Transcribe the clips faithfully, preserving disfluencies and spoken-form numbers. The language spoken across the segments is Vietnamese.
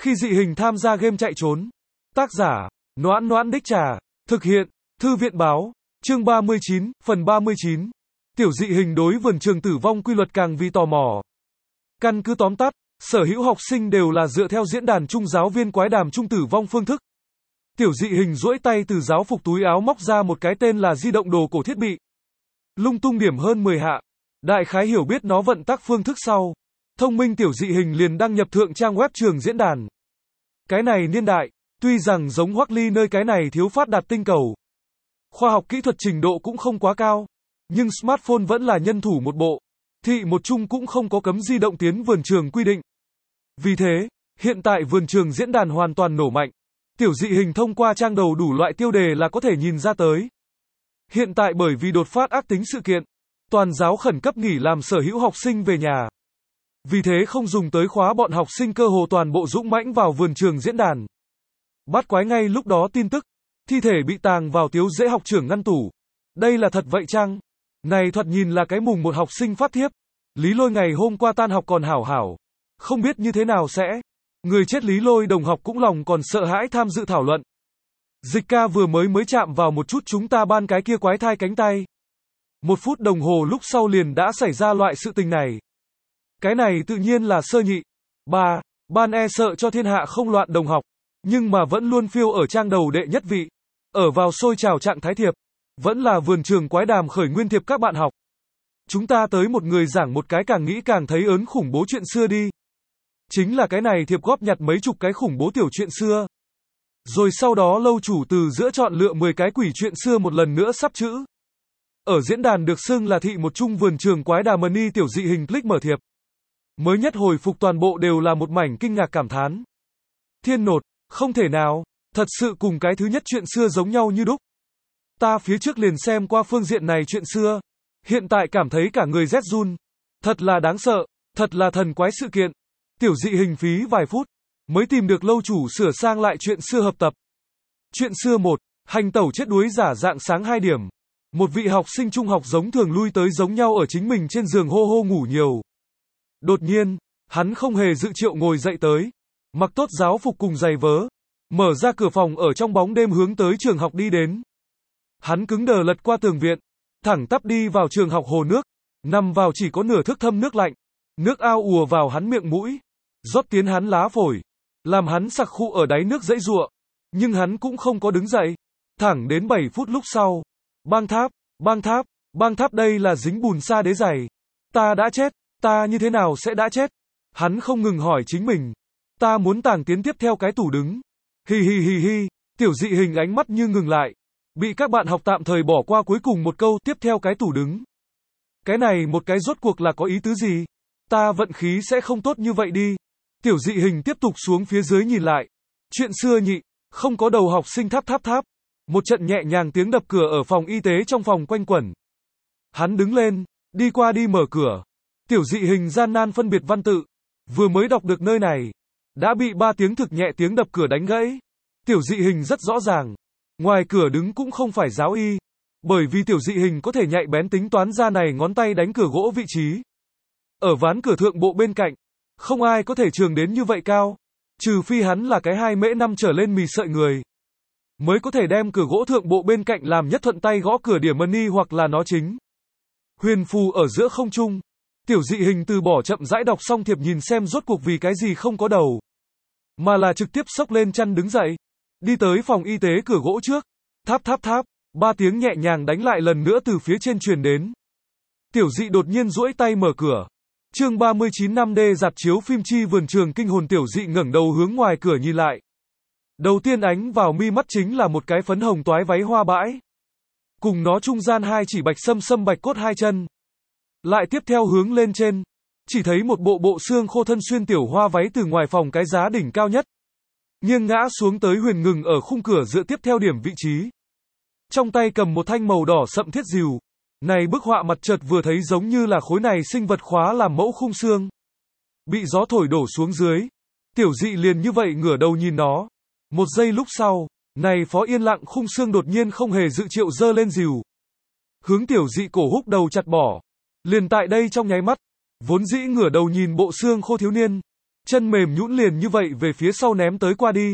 Khi dị hình tham gia game chạy trốn. Tác giả, Noãn Noãn Đích Trà. Thực hiện, Thư viện báo. Chương ba mươi chín, phần ba mươi chín. Tiểu dị hình đối vườn trường tử vong quy luật càng vì tò mò. Căn cứ tóm tắt, sở hữu học sinh đều là dựa theo diễn đàn chung giáo viên quái đàm chung tử vong phương thức. Tiểu dị hình duỗi tay từ giáo phục túi áo móc ra một cái tên là di động đồ cổ thiết bị. Lung tung điểm hơn mười hạ. Đại khái hiểu biết nó vận tắc phương thức sau. Thông minh tiểu dị hình liền đăng nhập thượng trang web trường diễn đàn. Cái này niên đại, tuy rằng giống Hoắc Ly nơi cái này thiếu phát đạt tinh cầu. Khoa học kỹ thuật trình độ cũng không quá cao. Nhưng smartphone vẫn là nhân thủ một bộ. Thị một chung cũng không có cấm di động tiến vườn trường quy định. Vì thế, hiện tại vườn trường diễn đàn hoàn toàn nổ mạnh. Tiểu dị hình thông qua trang đầu đủ loại tiêu đề là có thể nhìn ra tới. Hiện tại bởi vì đột phát ác tính sự kiện, toàn giáo khẩn cấp nghỉ làm sở hữu học sinh về nhà. Vì thế không dùng tới khóa bọn học sinh cơ hồ toàn bộ dũng mãnh vào vườn trường diễn đàn. Bắt quái ngay lúc đó tin tức, thi thể bị tàng vào tiếu dễ học trưởng ngăn tủ. Đây là thật vậy chăng? Này thoạt nhìn là cái mùng một học sinh phát thiếp. Lý Lôi ngày hôm qua tan học còn hảo hảo. Không biết như thế nào sẽ. Người chết Lý Lôi đồng học cũng lòng còn sợ hãi tham dự thảo luận. Dịch ca vừa mới mới chạm vào một chút chúng ta ban cái kia quái thai cánh tay. Một phút đồng hồ lúc sau liền đã xảy ra loại sự tình này. Cái này tự nhiên là sơ nhị. Ba, ban e sợ cho thiên hạ không loạn đồng học. Nhưng mà vẫn luôn phiêu ở trang đầu đệ nhất vị. Ở vào sôi trào trạng thái thiệp. Vẫn là vườn trường quái đàm khởi nguyên thiệp các bạn học. Chúng ta tới một người giảng một cái càng nghĩ càng thấy ớn khủng bố chuyện xưa đi. Chính là cái này thiệp góp nhặt mấy chục cái khủng bố tiểu chuyện xưa. Rồi sau đó lâu chủ từ giữa chọn lựa mười cái quỷ chuyện xưa một lần nữa sắp chữ. Ở diễn đàn được xưng là thị một chung vườn trường quái đà mani tiểu dị hình click mở thiệp. Mới nhất hồi phục toàn bộ đều là một mảnh kinh ngạc cảm thán. Thiên nột, không thể nào, thật sự cùng cái thứ nhất chuyện xưa giống nhau như đúc. Ta phía trước liền xem qua phương diện này chuyện xưa. Hiện tại cảm thấy cả người rét run. Thật là đáng sợ, thật là thần quái sự kiện. Tiểu dị hình phí vài phút, mới tìm được lâu chủ sửa sang lại chuyện xưa hợp tập. Chuyện xưa một, hành tẩu chết đuối giả dạng sáng hai điểm. Một vị học sinh trung học giống thường lui tới giống nhau ở chính mình trên giường hô hô ngủ nhiều. Đột nhiên, hắn không hề dự triệu ngồi dậy tới. Mặc tốt giáo phục cùng giày vớ. Mở ra cửa phòng ở trong bóng đêm hướng tới trường học đi đến. Hắn cứng đờ lật qua tường viện. Thẳng tắp đi vào trường học hồ nước. Nằm vào chỉ có nửa thước thâm nước lạnh. Nước ao ùa vào hắn miệng mũi. Rót tiến hắn lá phổi. Làm hắn sặc khụ ở đáy nước dãy giụa. Nhưng hắn cũng không có đứng dậy. Thẳng đến bảy phút lúc sau. Bang tháp, bang tháp, bang tháp đây là dính bùn sa đế giày. Ta đã chết, ta như thế nào sẽ đã chết? Hắn không ngừng hỏi chính mình. Ta muốn tàng tiến tiếp theo cái tủ đứng. Hi hi hi hi, tiểu dị hình ánh mắt như ngừng lại. Bị các bạn học tạm thời bỏ qua cuối cùng một câu tiếp theo cái tủ đứng. Cái này một cái rốt cuộc là có ý tứ gì? Ta vận khí sẽ không tốt như vậy đi. Tiểu dị hình tiếp tục xuống phía dưới nhìn lại. Chuyện xưa nhị, không có đầu học sinh tháp tháp tháp. Một trận nhẹ nhàng tiếng đập cửa ở phòng y tế trong phòng quanh quẩn. Hắn đứng lên, đi qua đi mở cửa. Tiểu dị hình gian nan phân biệt văn tự. Vừa mới đọc được nơi này. Đã bị ba tiếng thực nhẹ tiếng đập cửa đánh gãy. Tiểu dị hình rất rõ ràng. Ngoài cửa đứng cũng không phải giáo y. Bởi vì tiểu dị hình có thể nhạy bén tính toán ra này ngón tay đánh cửa gỗ vị trí. Ở ván cửa thượng bộ bên cạnh. Không ai có thể trường đến như vậy cao. Trừ phi hắn là cái hai mễ năm trở lên mì sợi người. Mới có thể đem cửa gỗ thượng bộ bên cạnh làm nhất thuận tay gõ cửa điểm mani hoặc là nó chính. Huyền phù ở giữa không trung. Tiểu dị hình từ bỏ chậm rãi đọc xong thiệp nhìn xem rốt cuộc vì cái gì không có đầu. Mà là trực tiếp xốc lên chăn đứng dậy. Đi tới phòng y tế cửa gỗ trước. Tháp tháp tháp. Ba tiếng nhẹ nhàng đánh lại lần nữa từ phía trên truyền đến. Tiểu dị đột nhiên duỗi tay mở cửa. Chương ba mươi chín năm D dạp chiếu phim chi vườn trường kinh hồn tiểu dị ngẩng đầu hướng ngoài cửa nhìn lại. Đầu tiên ánh vào mi mắt chính là một cái phấn hồng toái váy hoa bãi. Cùng nó trung gian hai chỉ bạch sâm sâm bạch cốt hai chân. Lại tiếp theo hướng lên trên. Chỉ thấy một bộ bộ xương khô thân xuyên tiểu hoa váy từ ngoài phòng cái giá đỉnh cao nhất. Nghiêng ngã xuống tới huyền ngừng ở khung cửa dựa tiếp theo điểm vị trí. Trong tay cầm một thanh màu đỏ sậm thiết rìu. Này bức họa mặt chợt vừa thấy giống như là khối này sinh vật khóa làm mẫu khung xương. Bị gió thổi đổ xuống dưới. Tiểu dị liền như vậy ngửa đầu nhìn nó. Một giây lúc sau, này phó yên lặng khung xương đột nhiên không hề dự triệu dơ lên rìu. Hướng tiểu dị cổ húc đầu chặt bỏ. Liền tại đây trong nháy mắt, vốn dĩ ngửa đầu nhìn bộ xương khô thiếu niên. chân mềm nhũn liền như vậy về phía sau ném tới qua đi.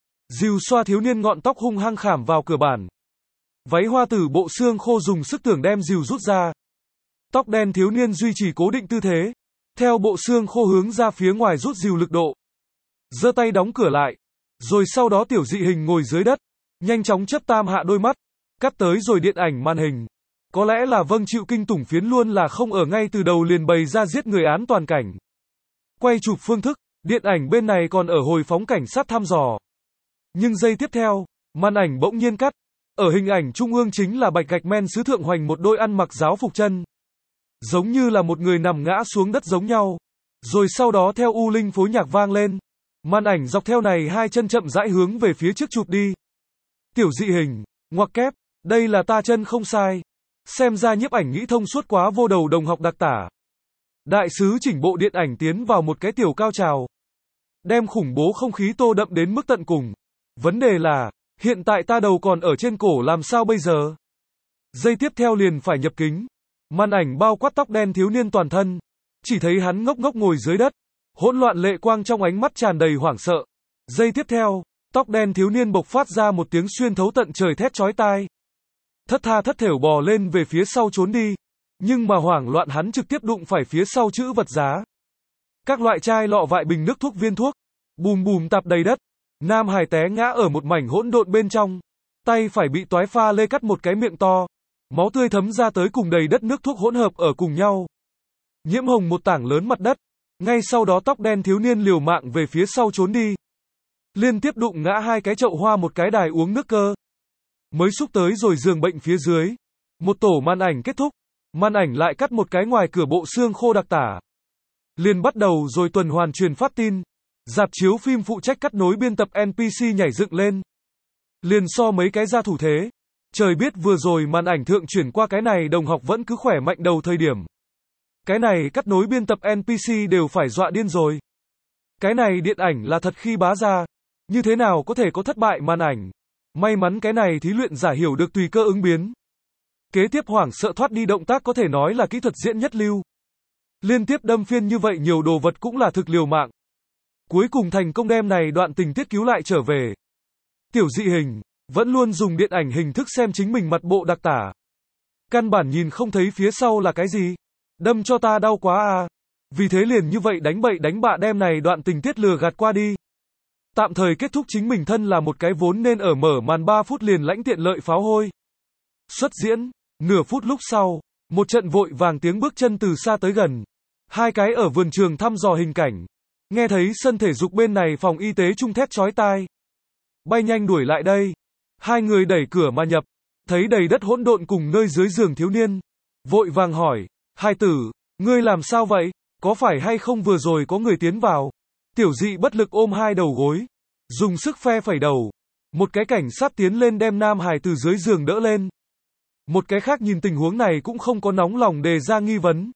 Dìu xoa thiếu niên ngọn tóc hung hăng khảm vào cửa bản. Váy hoa tử bộ xương khô dùng sức tưởng đem dìu rút ra. Tóc đen thiếu niên duy trì cố định tư thế, theo bộ xương khô hướng ra phía ngoài rút dìu lực độ. Giơ tay đóng cửa lại, rồi sau đó tiểu dị hình ngồi dưới đất, nhanh chóng chớp tam hạ đôi mắt, cắt tới rồi điện ảnh màn hình. Có lẽ là vâng chịu kinh tủng phiến luôn là không ở ngay từ đầu liền bày ra giết người án toàn cảnh. Quay chụp phương thức, điện ảnh bên này còn ở hồi phóng cảnh sát thăm dò. Nhưng giây tiếp theo, màn ảnh bỗng nhiên cắt. Ở hình ảnh trung ương chính là Bạch Gạch Men sứ thượng hoành một đôi ăn mặc giáo phục chân. Giống như là một người nằm ngã xuống đất giống nhau. Rồi sau đó theo u linh phối nhạc vang lên. Màn ảnh dọc theo này hai chân chậm rãi hướng về phía trước chụp đi. Tiểu dị hình, ngoặc kép, đây là ta chân không sai. Xem ra nhiếp ảnh nghĩ thông suốt quá vô đầu đồng học đặc tả. Đại sứ chỉnh bộ điện ảnh tiến vào một cái tiểu cao trào. Đem khủng bố không khí tô đậm đến mức tận cùng. Vấn đề là, hiện tại ta đầu còn ở trên cổ làm sao bây giờ? Giây tiếp theo liền phải nhập kính. Màn ảnh bao quát tóc đen thiếu niên toàn thân. Chỉ thấy hắn ngốc ngốc ngồi dưới đất. Hỗn loạn lệ quang trong ánh mắt tràn đầy hoảng sợ. Giây tiếp theo, tóc đen thiếu niên bộc phát ra một tiếng xuyên thấu tận trời thét chói tai. Thất tha thất thểu bò lên về phía sau trốn đi. Nhưng mà hoảng loạn hắn trực tiếp đụng phải phía sau chữ vật giá. Các loại chai lọ vại bình nước thuốc viên thuốc. Bùm bùm tạp đầy đất. Nam hài té ngã ở một mảnh hỗn độn bên trong. Tay phải bị toái pha lê cắt một cái miệng to. Máu tươi thấm ra tới cùng đầy đất nước thuốc hỗn hợp ở cùng nhau. Nhiễm hồng một tảng lớn mặt đất. Ngay sau đó tóc đen thiếu niên liều mạng về phía sau trốn đi. Liên tiếp đụng ngã hai cái chậu hoa một cái đài uống nước cơ. Mới xúc tới rồi giường bệnh phía dưới. Một tổ màn ảnh kết thúc. Màn ảnh lại cắt một cái ngoài cửa bộ xương khô đặc tả. Liền bắt đầu rồi tuần hoàn truyền phát tin. Rạp chiếu phim phụ trách cắt nối biên tập en pê xê nhảy dựng lên. Liền so mấy cái ra thủ thế. Trời biết vừa rồi màn ảnh thượng chuyển qua cái này đồng học vẫn cứ khỏe mạnh đầu thời điểm. Cái này cắt nối biên tập en pê xê đều phải dọa điên rồi. Cái này điện ảnh là thật khi bá ra. Như thế nào có thể có thất bại màn ảnh. May mắn cái này thí luyện giả hiểu được tùy cơ ứng biến. Kế tiếp hoảng sợ thoát đi động tác có thể nói là kỹ thuật diễn nhất lưu. Liên tiếp đâm phiên như vậy nhiều đồ vật cũng là thực liều mạng. Cuối cùng thành công đem này đoạn tình tiết cứu lại trở về. Tiểu dị hình, vẫn luôn dùng điện ảnh hình thức xem chính mình mặt bộ đặc tả. Căn bản nhìn không thấy phía sau là cái gì. Đâm cho ta đau quá à. Vì thế liền như vậy đánh bậy đánh bạ đem này đoạn tình tiết lừa gạt qua đi. Tạm thời kết thúc chính mình thân là một cái vốn nên ở mở màn ba phút liền lãnh tiện lợi pháo hôi. Xuất diễn, nửa phút lúc sau, một trận vội vàng tiếng bước chân từ xa tới gần. Hai cái ở vườn trường thăm dò hình cảnh. Nghe thấy sân thể dục bên này phòng y tế trung thét chói tai. Bay nhanh đuổi lại đây. Hai người đẩy cửa mà nhập. Thấy đầy đất hỗn độn cùng nơi dưới giường thiếu niên. Vội vàng hỏi, hai tử, ngươi làm sao vậy? Có phải hay không vừa rồi có người tiến vào? Tiểu dị bất lực ôm hai đầu gối. Dùng sức phe phẩy đầu. Một cái cảnh sát tiến lên đem nam hài từ dưới giường đỡ lên. Một cái khác nhìn tình huống này cũng không có nóng lòng đề ra nghi vấn.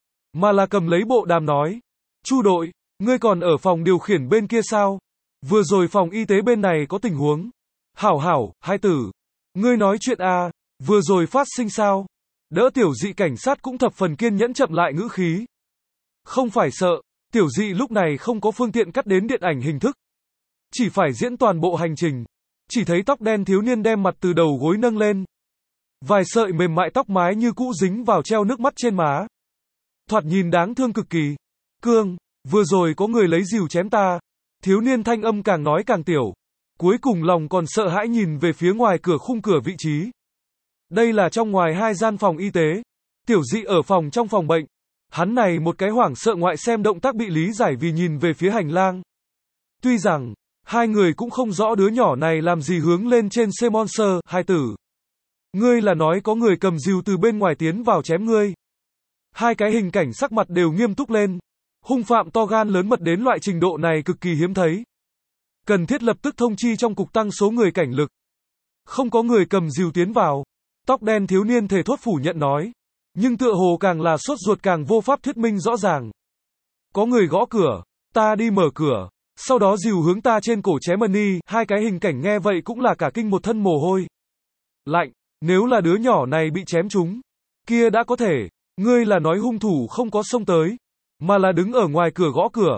Mà là cầm lấy bộ đàm nói. Chu đội, ngươi còn ở phòng điều khiển bên kia sao? Vừa rồi phòng y tế bên này có tình huống. Hảo hảo, hai tử. Ngươi nói chuyện à, vừa rồi phát sinh sao? Đỡ tiểu dị cảnh sát cũng thập phần kiên nhẫn chậm lại ngữ khí. Không phải sợ, tiểu dị lúc này không có phương tiện cắt đến điện ảnh hình thức. Chỉ phải diễn toàn bộ hành trình. Chỉ thấy tóc đen thiếu niên đem mặt từ đầu gối nâng lên. Vài sợi mềm mại tóc mái như cũ dính vào treo nước mắt trên má. Thoạt nhìn đáng thương cực kỳ. Cương, vừa rồi có người lấy rìu chém ta. Thiếu niên thanh âm càng nói càng tiểu. Cuối cùng lòng còn sợ hãi nhìn về phía ngoài cửa khung cửa vị trí. Đây là trong ngoài hai gian phòng y tế. Tiểu dị ở phòng trong phòng bệnh. Hắn này một cái hoảng sợ ngoại xem động tác bị lý giải vì nhìn về phía hành lang. Tuy rằng, hai người cũng không rõ đứa nhỏ này làm gì hướng lên trên xe monster, hai tử. Ngươi là nói có người cầm rìu từ bên ngoài tiến vào chém ngươi. Hai cái hình cảnh sắc mặt đều nghiêm túc lên. Hung phạm to gan lớn mật đến loại trình độ này cực kỳ hiếm thấy. Cần thiết lập tức thông chi trong cục tăng số người cảnh lực. Không có người cầm rìu tiến vào. Tóc đen thiếu niên thề thốt phủ nhận nói. Nhưng tựa hồ càng là sốt ruột càng vô pháp thuyết minh rõ ràng. Có người gõ cửa, ta đi mở cửa, sau đó dìu hướng ta trên cổ chém ni, hai cái hình cảnh nghe vậy cũng là cả kinh một thân mồ hôi. Lạnh, nếu là đứa nhỏ này bị chém trúng, kia đã có thể, ngươi là nói hung thủ không có xông tới, mà là đứng ở ngoài cửa gõ cửa.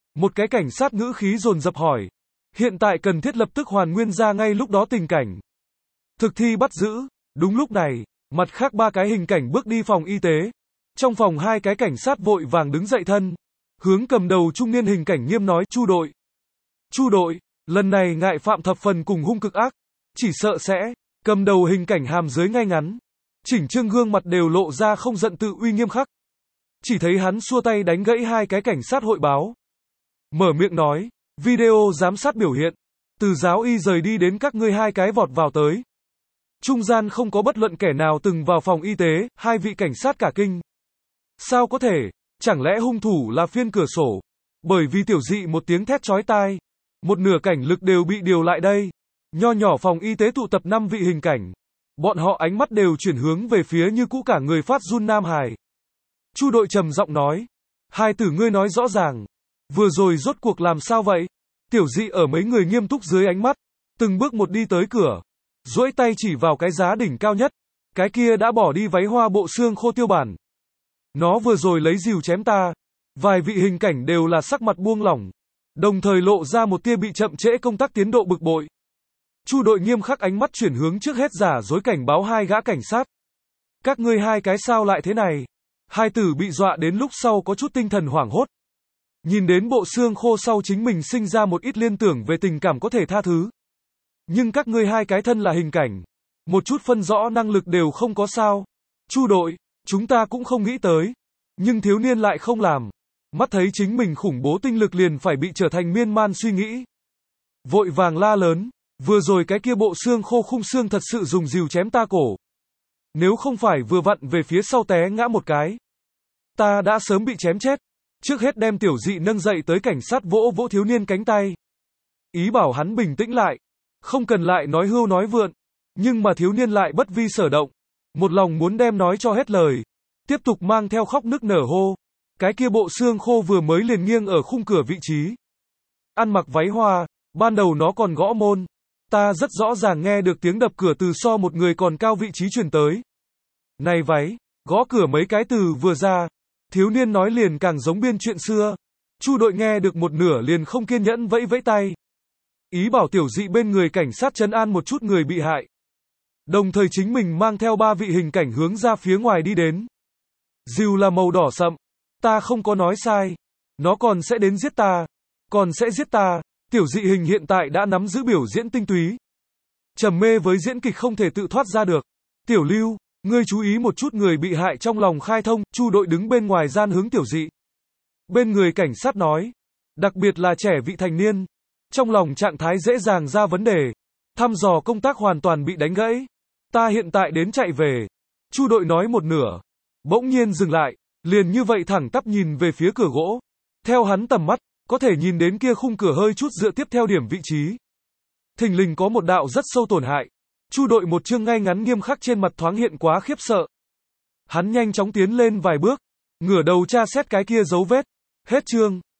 Một cái cảnh sát ngữ khí dồn dập hỏi. Hiện tại cần thiết lập tức hoàn nguyên ra ngay lúc đó tình cảnh. Thực thi bắt giữ. Đúng lúc này, mặt khác ba cái hình cảnh bước đi phòng y tế. Trong phòng hai cái cảnh sát vội vàng đứng dậy thân. Hướng cầm đầu trung niên hình cảnh nghiêm nói, Chu đội. Chu đội, lần này ngại phạm thập phần cùng hung cực ác. Chỉ sợ sẽ, cầm đầu hình cảnh hàm dưới ngay ngắn. Chỉnh trương gương mặt đều lộ ra không giận tự uy nghiêm khắc. Chỉ thấy hắn xua tay đánh gãy hai cái cảnh sát hội báo. Mở miệng nói, video giám sát biểu hiện. Từ giáo y rời đi đến các ngươi hai cái vọt vào tới. Trung gian không có bất luận kẻ nào từng vào phòng y tế, hai vị cảnh sát cả kinh. Sao có thể, chẳng lẽ hung thủ là phiên cửa sổ? Bởi vì tiểu dị một tiếng thét chói tai. Một nửa cảnh lực đều bị điều lại đây. Nho nhỏ phòng y tế tụ tập năm vị hình cảnh. Bọn họ ánh mắt đều chuyển hướng về phía như cũ cả người phát run Nam Hải. Chu đội trầm giọng nói. Hai tử ngươi nói rõ ràng. Vừa rồi rốt cuộc làm sao vậy? Tiểu dị ở mấy người nghiêm túc dưới ánh mắt. Từng bước một đi tới cửa. Duỗi tay chỉ vào cái giá đỉnh cao nhất. Cái kia đã bỏ đi váy hoa bộ xương khô tiêu bản. Nó vừa rồi lấy rìu chém ta. Vài vị hình cảnh đều là sắc mặt buông lỏng. Đồng thời lộ ra một tia bị chậm trễ công tác tiến độ bực bội. Chu đội nghiêm khắc ánh mắt chuyển hướng trước hết giả dối cảnh báo hai gã cảnh sát. Các ngươi hai cái sao lại thế này? Hai tử bị dọa đến lúc sau có chút tinh thần hoảng hốt. Nhìn đến bộ xương khô sau chính mình sinh ra một ít liên tưởng về tình cảm có thể tha thứ. Nhưng các ngươi hai cái thân là hình cảnh. Một chút phân rõ năng lực đều không có sao. Chu đội, chúng ta cũng không nghĩ tới. Nhưng thiếu niên lại không làm. Mắt thấy chính mình khủng bố tinh lực liền phải bị trở thành miên man suy nghĩ. Vội vàng la lớn. Vừa rồi cái kia bộ xương khô khung xương thật sự dùng rìu chém ta cổ. Nếu không phải vừa vặn về phía sau té ngã một cái. Ta đã sớm bị chém chết. Trước hết đem tiểu dị nâng dậy tới cảnh sát vỗ vỗ thiếu niên cánh tay. Ý bảo hắn bình tĩnh lại. Không cần lại nói hưu nói vượn. Nhưng mà thiếu niên lại bất vi sở động. Một lòng muốn đem nói cho hết lời. Tiếp tục mang theo khóc nức nở hô. Cái kia bộ xương khô vừa mới liền nghiêng ở khung cửa vị trí. Ăn mặc váy hoa. Ban đầu nó còn gõ môn. Ta rất rõ ràng nghe được tiếng đập cửa từ so một người còn cao vị trí truyền tới. Này váy, gõ cửa mấy cái từ vừa ra. Thiếu niên nói liền càng giống biên chuyện xưa. Chu đội nghe được một nửa liền không kiên nhẫn vẫy vẫy tay. Ý bảo tiểu dị bên người cảnh sát trấn an một chút người bị hại. Đồng thời chính mình mang theo ba vị hình cảnh hướng ra phía ngoài đi đến. Rìu là màu đỏ sậm. Ta không có nói sai. Nó còn sẽ đến giết ta. Còn sẽ giết ta. Tiểu dị hình hiện tại đã nắm giữ biểu diễn tinh túy. Trầm mê với diễn kịch không thể tự thoát ra được. Tiểu Lưu, ngươi chú ý một chút người bị hại trong lòng khai thông. Chu đội đứng bên ngoài gian hướng tiểu dị. Bên người cảnh sát nói. Đặc biệt là trẻ vị thành niên. Trong lòng trạng thái dễ dàng ra vấn đề. Thăm dò công tác hoàn toàn bị đánh gãy. Ta hiện tại đến chạy về. Chu đội nói một nửa. Bỗng nhiên dừng lại. Liền như vậy thẳng tắp nhìn về phía cửa gỗ. Theo hắn tầm mắt. Có thể nhìn đến kia khung cửa hơi chút dựa tiếp theo điểm vị trí. Thình lình có một đạo rất sâu tổn hại. Chu đội một chương ngay ngắn nghiêm khắc trên mặt thoáng hiện quá khiếp sợ. Hắn nhanh chóng tiến lên vài bước. Ngửa đầu tra xét cái kia dấu vết. Hết chương.